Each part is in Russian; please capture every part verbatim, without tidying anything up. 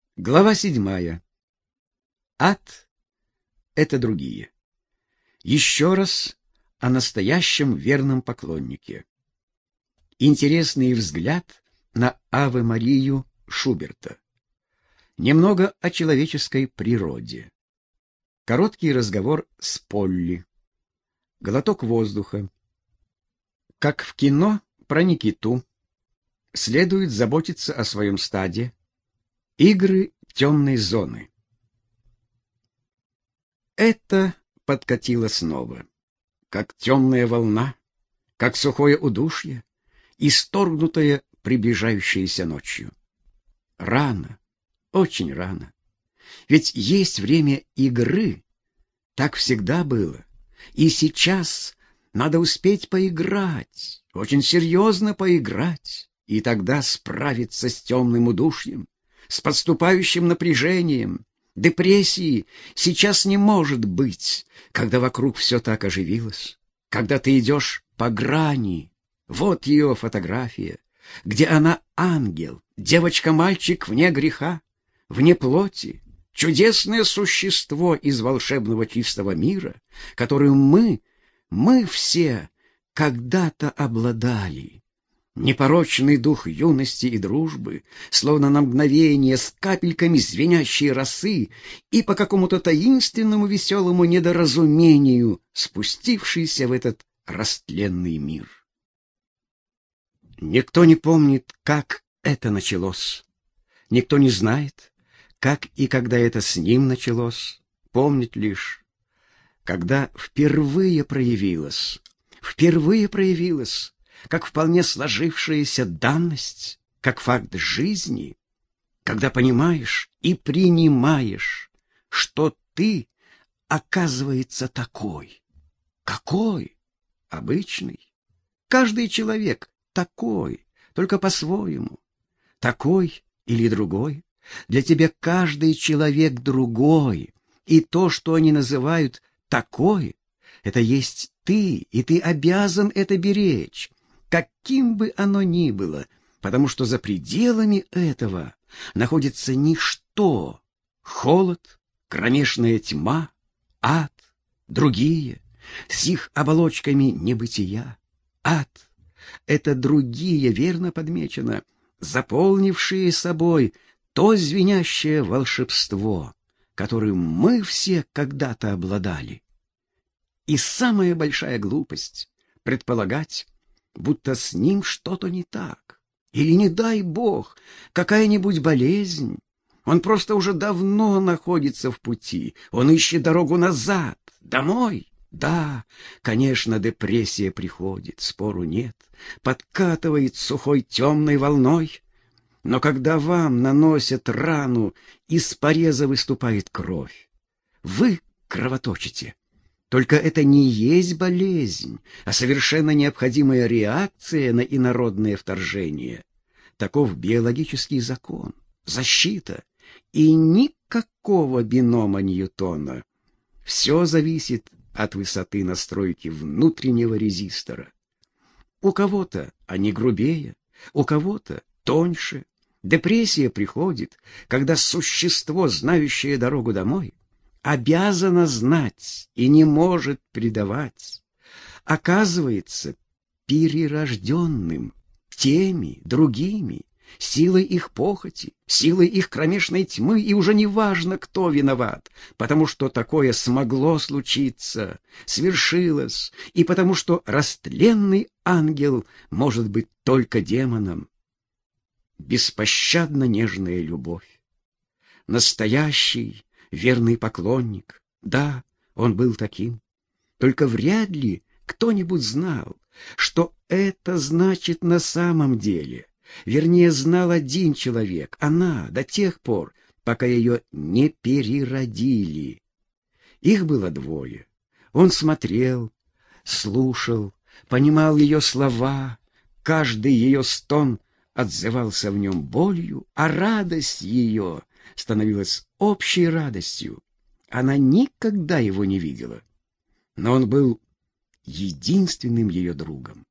Глава седьмая. Ад — это другие. Еще раз о настоящем верном поклоннике. Интересный взгляд на Аве Марию Шуберта. Немного о человеческой природе. Короткий разговор с Полли. Глоток воздуха. Как в кино про Никиту. Следует заботиться о своем стаде. Игры темной зоны. Это подкатило снова, как темная волна, как сухое удушье, исторгнутое приближающеюся ночью. Рано, очень рано. Ведь есть время игры, так всегда было. И сейчас надо успеть поиграть, очень серьезно поиграть, и тогда справиться с темным удушьем, с подступающим напряжением. Депрессии сейчас не может быть, когда вокруг все так оживилось, когда ты идешь по грани. Вот ее фотография, где она ангел, девочка-мальчик вне греха, вне плоти, чудесное существо из волшебного чистого мира, которым мы, мы все когда-то обладали. Непорочный дух юности и дружбы, словно на мгновение с капельками звенящей росы и по какому-то таинственному веселому недоразумению спустившийся в этот растленный мир. Никто не помнит, как это началось. Никто не знает, как и когда это с ним началось. Помнит лишь, когда впервые проявилось, впервые проявилось, как вполне сложившаяся данность, как факт жизни, когда понимаешь и принимаешь, что ты, оказывается, такой. Какой? Обычный. Каждый человек такой, только по-своему. Такой или другой. Для тебя каждый человек другой. И то, что они называют «такой», это есть ты, и ты обязан это беречь, каким бы оно ни было, потому что за пределами этого находится ничто, холод, кромешная тьма, ад, другие, с их оболочками небытия. Ад — это другие, верно подмечено, заполнившие собой то звенящее волшебство, которым мы все когда-то обладали. И самая большая глупость — предполагать, будто с ним что-то не так. Или, не дай бог, какая-нибудь болезнь. Он просто уже давно находится в пути. Он ищет дорогу назад, домой. Да, конечно, депрессия приходит, спору нет, подкатывает сухой темной волной. Но когда вам наносят рану, из пореза выступает кровь. Вы кровоточите. Только это не есть болезнь, а совершенно необходимая реакция на инородное вторжение. Таков биологический закон, защита, и никакого бинома Ньютона. Все зависит от высоты настройки внутреннего резистора. У кого-то они грубее, у кого-то тоньше. Депрессия приходит, когда существо, знающее дорогу домой, обязана знать и не может предавать, оказывается перерожденным теми, другими, силой их похоти, силой их кромешной тьмы, и уже не важно, кто виноват, потому что такое смогло случиться, свершилось, и потому что растленный ангел может быть только демоном. Беспощадно нежная любовь. Настоящий верный поклонник. Да, он был таким. Только вряд ли кто-нибудь знал, что это значит на самом деле. Вернее, знал один человек, она, до тех пор, пока ее не переродили. Их было двое. Он смотрел, слушал, понимал ее слова, каждый ее стон отзывался в нем болью, а радость ее становилась общей радостью. Она никогда его не видела, но он был единственным ее другом,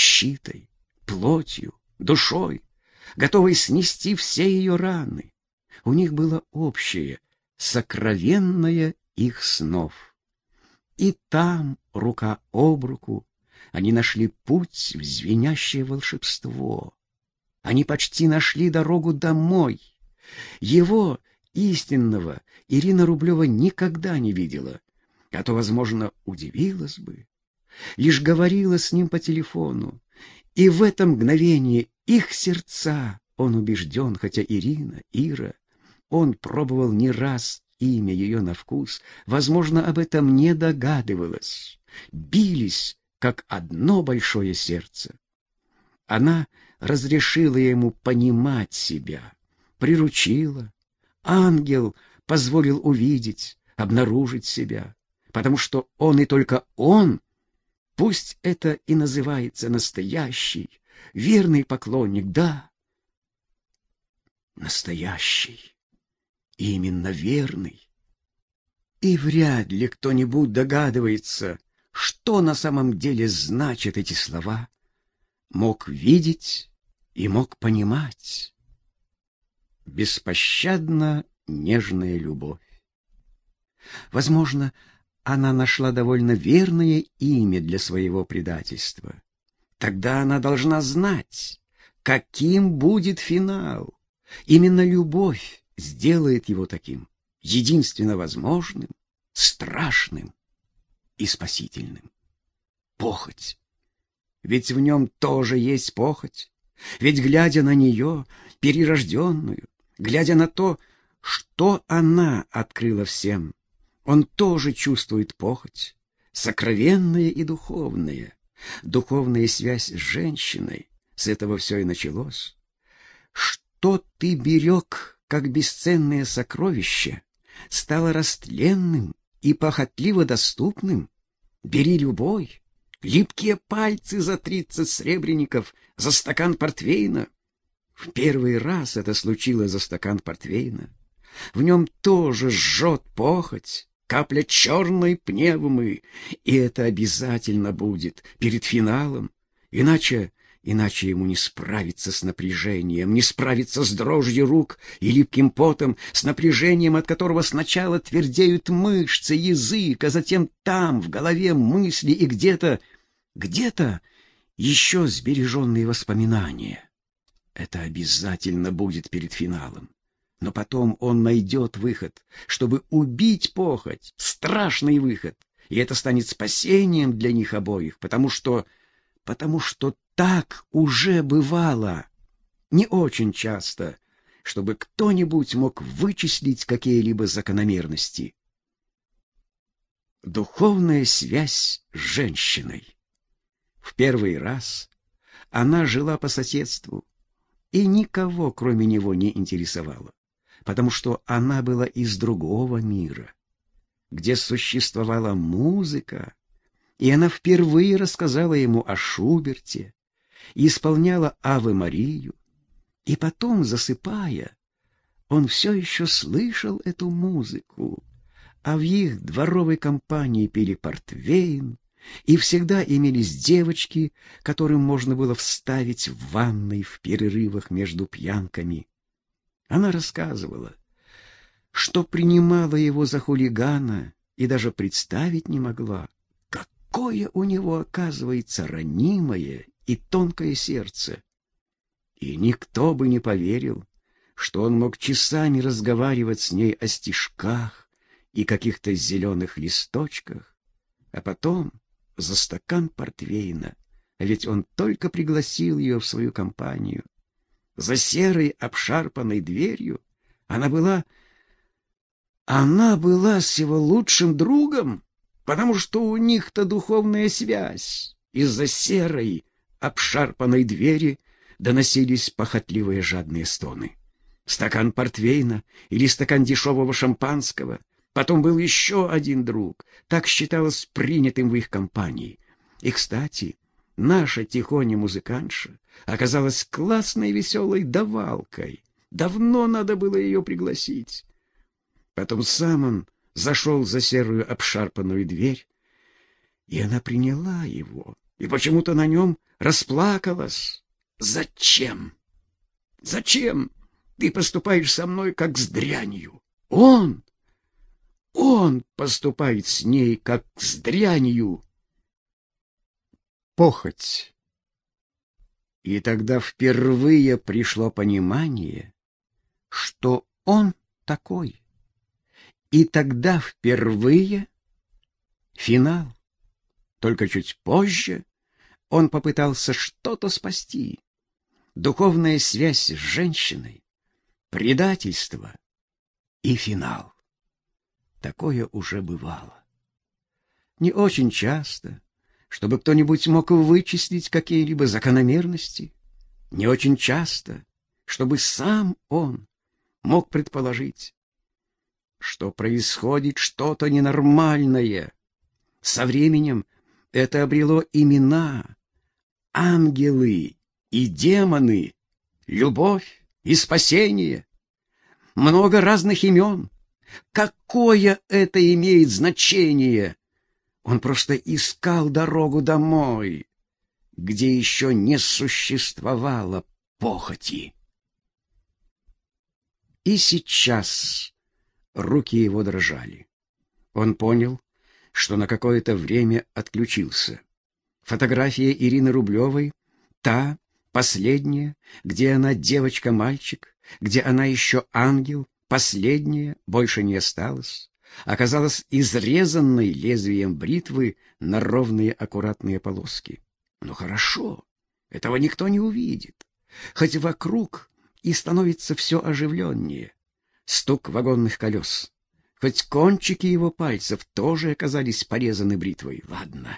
защитой, плотью, душой, готовый снести все ее раны. у них было общее, сокровенное их снов. И там, рука об руку, они нашли путь в звенящее волшебство. Они почти нашли дорогу домой. Его, истинного, Ирина Рублева никогда не видела, а то, возможно, удивилась бы. Лишь говорила с ним по телефону, и в это мгновение их сердца, он убежден, хотя Ирина, Ира, он пробовал не раз имя ее на вкус, возможно, об этом не догадывалась, бились, как одно большое сердце. Она разрешила ему понимать себя, приручила. Ангел позволил увидеть, обнаружить себя, потому что он и только он, пусть это и называется настоящий, верный поклонник, да, настоящий, именно верный. И вряд ли кто-нибудь догадывается, что на самом деле значат эти слова. Мог видеть и мог понимать. Беспощадно нежная любовь. Возможно, она нашла довольно верное имя для своего предательства. Тогда она должна знать, каким будет финал. Именно любовь сделает его таким, единственно возможным, страшным и спасительным. Похоть. Ведь в нем тоже есть похоть. Ведь, глядя на нее, перерожденную, глядя на то, что она открыла всем, он тоже чувствует похоть, сокровенная и духовная. Духовная связь с женщиной, с этого все и началось. Что ты берег, как бесценное сокровище, стало растленным и похотливо доступным. Бери любой. Липкие пальцы за тридцать сребреников, за стакан портвейна. В первый раз это случилось за стакан портвейна. В нем тоже жжет похоть, капля черной пневмы, и это обязательно будет перед финалом, иначе, иначе ему не справиться с напряжением, не справиться с дрожью рук и липким потом, с напряжением, от которого сначала твердеют мышцы, язык, а затем там, в голове, мысли и где-то, где-то еще сбереженные воспоминания. Это обязательно будет перед финалом. Но потом он найдет выход, чтобы убить похоть, страшный выход, и это станет спасением для них обоих, потому что, потому что так уже бывало, не очень часто, чтобы кто-нибудь мог вычислить какие-либо закономерности. Духовная связь с женщиной. В первый раз она жила по соседству и никого, кроме него, не интересовала, потому что она была из другого мира, где существовала музыка, и она впервые рассказала ему о Шуберте, исполняла Аве Марию, и потом, засыпая, он все еще слышал эту музыку, а в их дворовой компании пили портвейн, и всегда имелись девочки, которым можно было вставить в ванной в перерывах между пьянками. Она рассказывала, что принимала его за хулигана и даже представить не могла, какое у него, оказывается, ранимое и тонкое сердце. И никто бы не поверил, что он мог часами разговаривать с ней о стишках и каких-то зеленых листочках, а потом за стакан портвейна, а ведь он только пригласил ее в свою компанию. За серой обшарпанной дверью она была... Она была с его лучшим другом, потому что у них-то духовная связь. Из-за серой обшарпанной двери доносились похотливые жадные стоны. Стакан портвейна или стакан дешевого шампанского. Потом был еще один друг. Так считалось принятым в их компании. И, кстати, наша тихоня музыкантша оказалась классной веселой давалкой. Давно надо было ее пригласить. Потом сам он зашел за серую обшарпанную дверь, и она приняла его, и почему-то на нем расплакалась. Зачем? Зачем? Ты поступаешь со мной, как с дрянью. Он, он поступает с ней, как с дрянью. Похоть. И тогда впервые пришло понимание, что он такой. И тогда впервые финал. Только чуть позже он попытался что-то спасти. Духовная связь с женщиной, предательство и финал. Такое уже бывало. Не очень часто, чтобы кто-нибудь мог вычислить какие-либо закономерности. Не очень часто, чтобы сам он мог предположить, что происходит что-то ненормальное. Со временем это обрело имена: ангелы и демоны, любовь и спасение. Много разных имен. Какое это имеет значение? Он просто искал дорогу домой, где еще не существовало похоти. И сейчас руки его дрожали. Он понял, что на какое-то время отключился. Фотография Ирины Рублевой, та, последняя, где она девочка-мальчик, где она еще ангел, последняя, больше не осталась, оказалась изрезанной лезвием бритвы на ровные аккуратные полоски. Ну хорошо, этого никто не увидит, хоть вокруг и становится все оживленнее. Стук вагонных колес, хоть кончики его пальцев тоже оказались порезаны бритвой. Ладно,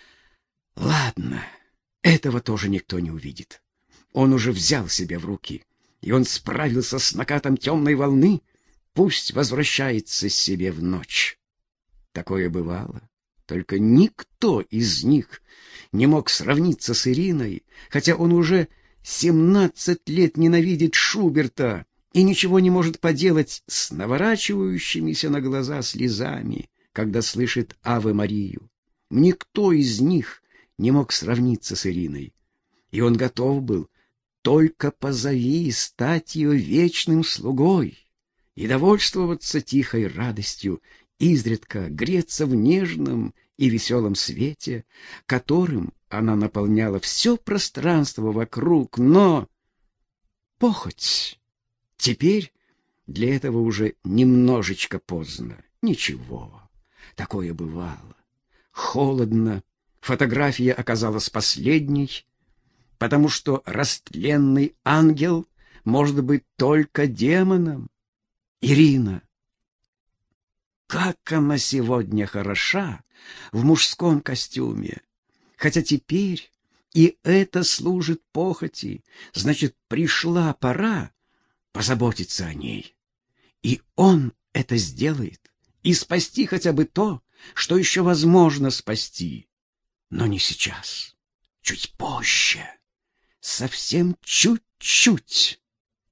ладно, этого тоже никто не увидит. Он уже взял себя в руки, и он справился с накатом темной волны. Пусть возвращается себе в ночь. Такое бывало. Только никто из них не мог сравниться с Ириной, хотя он уже семнадцать лет ненавидит Шуберта и ничего не может поделать с наворачивающимися на глаза слезами, когда слышит Аве Марию. Никто из них не мог сравниться с Ириной, и он готов был только позови стать ее вечным слугой и довольствоваться тихой радостью, изредка греться в нежном и веселом свете, которым она наполняла все пространство вокруг. Но похоть. Теперь для этого уже немножечко поздно. Ничего, такое бывало. Холодно. Фотография оказалась последней, потому что растленный ангел может быть только демоном. Ирина. Как она сегодня хороша в мужском костюме. Хотя теперь и это служит похоти, значит, пришла пора позаботиться о ней. И он это сделает, и спасти хотя бы то, что еще возможно спасти. Но не сейчас, чуть позже. Совсем чуть-чуть.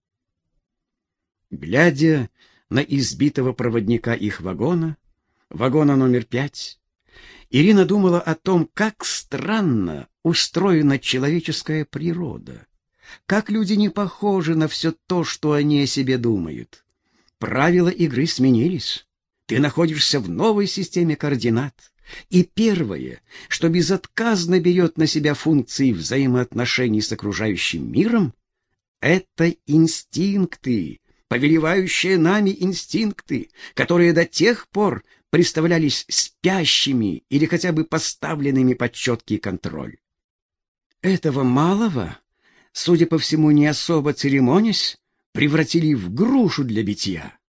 Глядя на избитого проводника их вагона, вагона номер пять, Ирина думала о том, как странно устроена человеческая природа, как люди не похожи на все то, что они о себе думают. Правила игры сменились. Ты находишься в новой системе координат. И первое, что безотказно берет на себя функции взаимоотношений с окружающим миром, это инстинкты, повелевающие нами инстинкты, которые до тех пор представлялись спящими или хотя бы поставленными под четкий контроль. Этого малого, судя по всему, не особо церемонясь, превратили в грушу для битья.